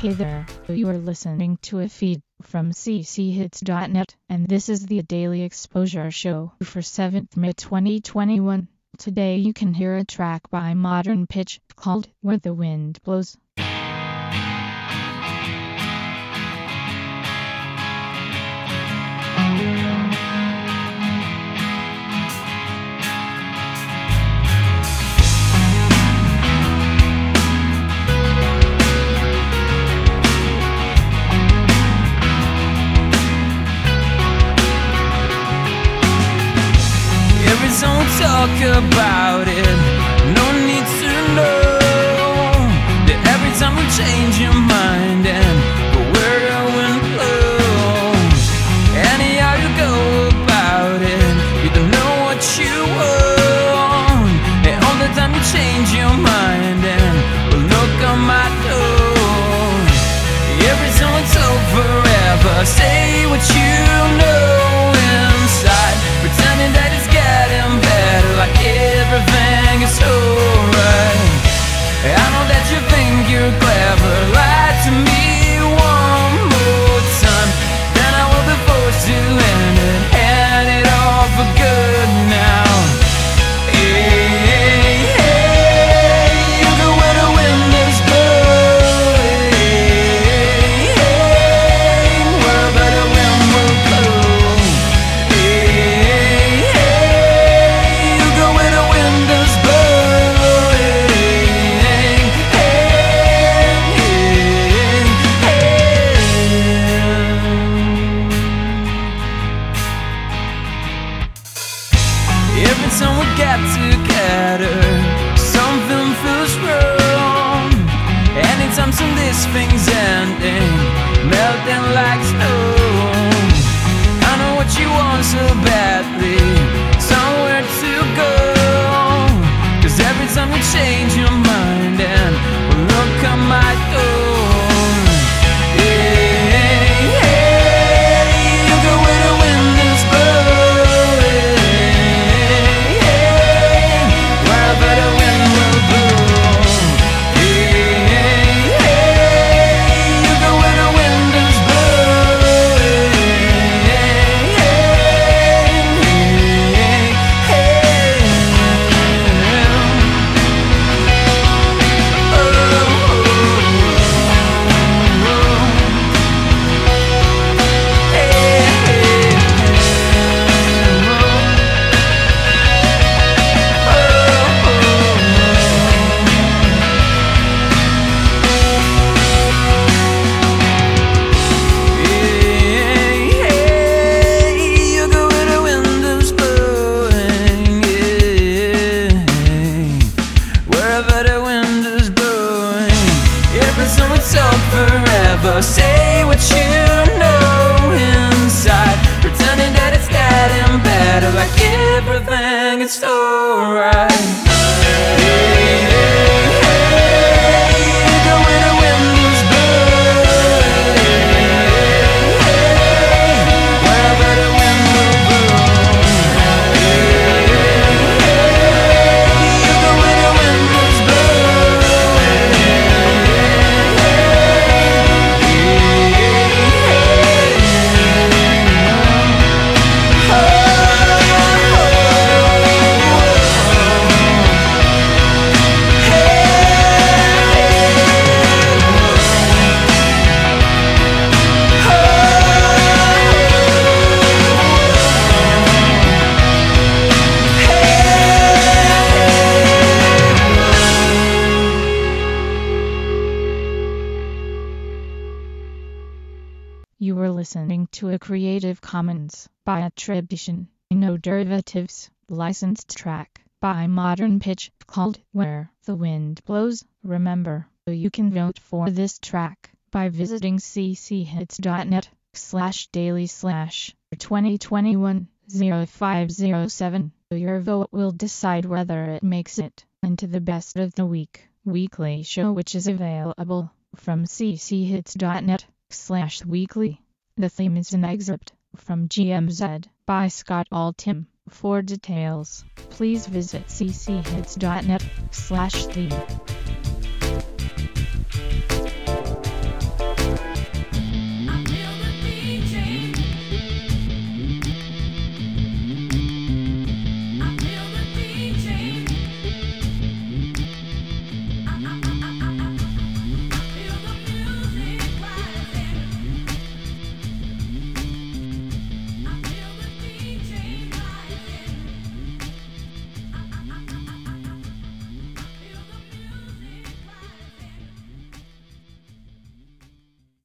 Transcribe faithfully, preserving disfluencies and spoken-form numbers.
Hey there, you are listening to a feed from c c hits dot net, and this is the Daily Exposure Show for seventh of May twenty twenty-one. Today you can hear a track by Modern Pitch called Where the Wind Blows. Don't talk about it, no need to know that every time you change your mind and go where the wind blows. Anyhow you go about it, you don't know what you want, and all the time you change your mind and well, look on my door. Every time it's over forever, say what you know inside, pretending that it's getting better, like everything is alright. I know that you think you're clever, lie to me one more time, then I will be forced to end it, hand it all for good now. Hey, hey, you go where the wind is blowing, hey, wherever the wind will blow. Hey, hey, you go where the wind is blowing, hey, hey, hey. Every time we get together, something feels wrong. Anytime soon this thing's ending, melting like snow. I know what you want so badly, somewhere to go. Cause every time you change your mind and look at my door. Hey, hey, you go where the wind is blowing, hey, wherever the wind will blow. Hey, hey, you go where the wind is blowing, hey, hey, hey. Forever, say what you know inside, pretending that it's getting better, like everything is alright. Hey, hey, hey, you go where the wind is blowing, hey, wherever the wind will blow. Hey, hey, you go where the wind is blowing. You were listening to a Creative Commons by attribution, no derivatives, licensed track by Modern Pitch called Where the Wind Blows. Remember, you can vote for this track by visiting c c hits dot net slash daily slash twenty twenty-one oh five oh seven. Your vote will decide whether it makes it into the Best of the Week weekly show, which is available from c c hits dot net slash weekly. The theme is an excerpt from G M Z by Scott Altham. For details, please visit c c hits dot net slash theme.